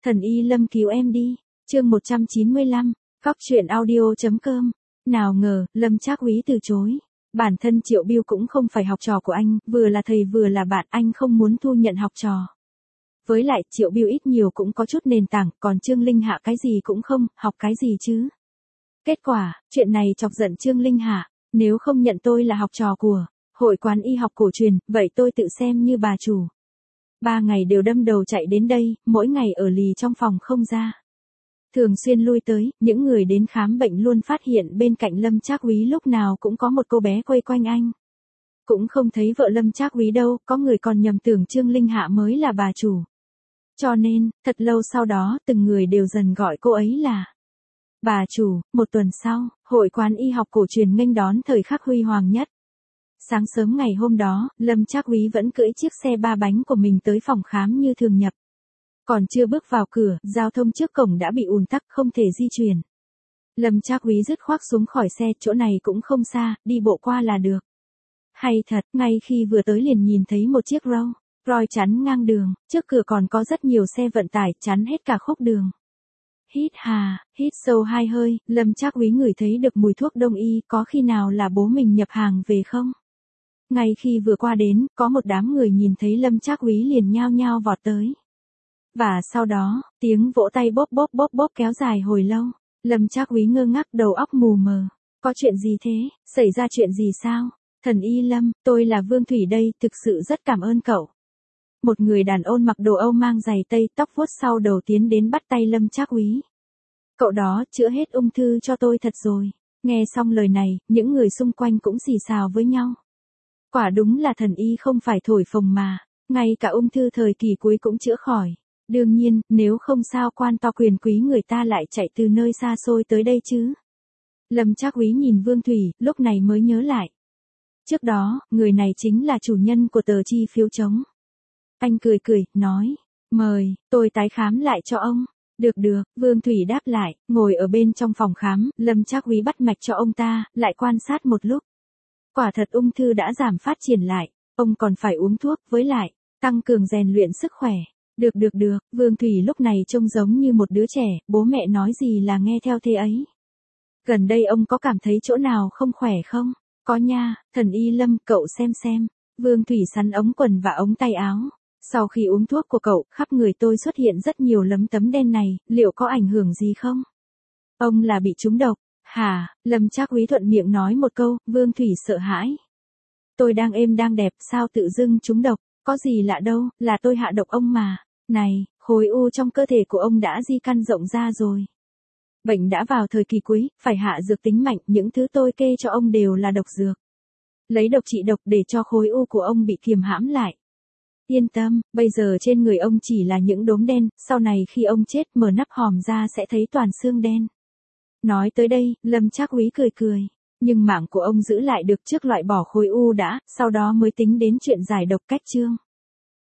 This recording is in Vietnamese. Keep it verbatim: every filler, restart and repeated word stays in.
Thần Y Lâm cứu em đi, chương một trăm chín mươi lăm, Góc truyện audio.com. Nào ngờ, Lâm Trác Úy từ chối. Bản thân Triệu Bưu cũng không phải học trò của anh, vừa là thầy vừa là bạn, anh không muốn thu nhận học trò. Với lại, Triệu Bưu ít nhiều cũng có chút nền tảng, còn Trương Linh Hạ cái gì cũng không, học cái gì chứ. Kết quả, chuyện này chọc giận Trương Linh Hạ, nếu không nhận tôi là học trò của Hội quán y học cổ truyền, vậy tôi tự xem như bà chủ. Ba ngày đều đâm đầu chạy đến đây, mỗi ngày ở lì trong phòng không ra. Thường xuyên lui tới, những người đến khám bệnh luôn phát hiện bên cạnh Lâm Trác Úy lúc nào cũng có một cô bé quây quanh anh. Cũng không thấy vợ Lâm Trác Úy đâu, có người còn nhầm tưởng Trương Linh Hạ mới là bà chủ. Cho nên, thật lâu sau đó, từng người đều dần gọi cô ấy là bà chủ. Một tuần sau, Hội quán y học cổ truyền nghênh đón thời khắc huy hoàng nhất. Sáng sớm ngày hôm đó, Lâm Trác Úy vẫn cưỡi chiếc xe ba bánh của mình tới phòng khám như thường nhập. Còn chưa bước vào cửa, giao thông trước cổng đã bị ùn tắc không thể di chuyển. Lâm Trác Úy dứt khoác xuống khỏi xe, chỗ này cũng không xa, đi bộ qua là được. Hay thật, ngay khi vừa tới liền nhìn thấy một chiếc Rolls Royce chắn ngang đường, trước cửa còn có rất nhiều xe vận tải chắn hết cả khúc đường. Hít hà, hít sâu hai hơi, Lâm Trác Úy ngửi thấy được mùi thuốc đông y, có khi nào là bố mình nhập hàng về không? Ngay khi vừa qua đến, có một đám người nhìn thấy Lâm Trác Úy liền nhao nhao vọt tới. Và sau đó, tiếng vỗ tay bóp bóp bóp bóp kéo dài hồi lâu. Lâm Trác Úy ngơ ngác, đầu óc mù mờ. Có chuyện gì thế? Xảy ra chuyện gì sao? Thần Y Lâm, tôi là Vương Thủy đây, thực sự rất cảm ơn cậu. Một người đàn ông mặc đồ Âu mang giày tây, tóc vuốt sau đầu tiến đến bắt tay Lâm Trác Úy. Cậu đó chữa hết ung thư cho tôi thật rồi. Nghe xong lời này, những người xung quanh cũng xì xào với nhau. Quả đúng là thần y không phải thổi phồng mà, ngay cả ung thư thời kỳ cuối cũng chữa khỏi. Đương nhiên, nếu không sao quan to quyền quý người ta lại chạy từ nơi xa xôi tới đây chứ. Lâm Trác Úy nhìn Vương Thủy, lúc này mới nhớ lại. Trước đó, người này chính là chủ nhân của tờ chi phiếu trống. Anh cười cười, nói, mời, tôi tái khám lại cho ông. Được được, Vương Thủy đáp lại, ngồi ở bên trong phòng khám, Lâm Trác Úy bắt mạch cho ông ta, lại quan sát một lúc. Quả thật ung thư đã giảm phát triển lại, ông còn phải uống thuốc, với lại, tăng cường rèn luyện sức khỏe. Được được được, Vương Thủy lúc này trông giống như một đứa trẻ, bố mẹ nói gì là nghe theo thế ấy. Gần đây ông có cảm thấy chỗ nào không khỏe không? Có nha, thần Y Lâm, cậu xem xem. Vương Thủy sắn ống quần và ống tay áo. Sau khi uống thuốc của cậu, khắp người tôi xuất hiện rất nhiều lấm tấm đen này, liệu có ảnh hưởng gì không? Ông là bị trúng độc. Hả? Lâm Trác Úy thuận miệng nói một câu, Vương Thủy sợ hãi. Tôi đang êm đang đẹp, sao tự dưng trúng độc? Có gì lạ đâu, là tôi hạ độc ông mà. Này, khối u trong cơ thể của ông đã di căn rộng ra rồi. Bệnh đã vào thời kỳ cuối, phải hạ dược tính mạnh, những thứ tôi kê cho ông đều là độc dược. Lấy độc trị độc để cho khối u của ông bị kiềm hãm lại. Yên tâm, bây giờ trên người ông chỉ là những đốm đen, sau này khi ông chết mở nắp hòm ra sẽ thấy toàn xương đen. Nói tới đây, Lâm Trác Úy cười cười. Nhưng mạng của ông giữ lại được trước loại bỏ khối u đã, sau đó mới tính đến chuyện giải độc cách chương.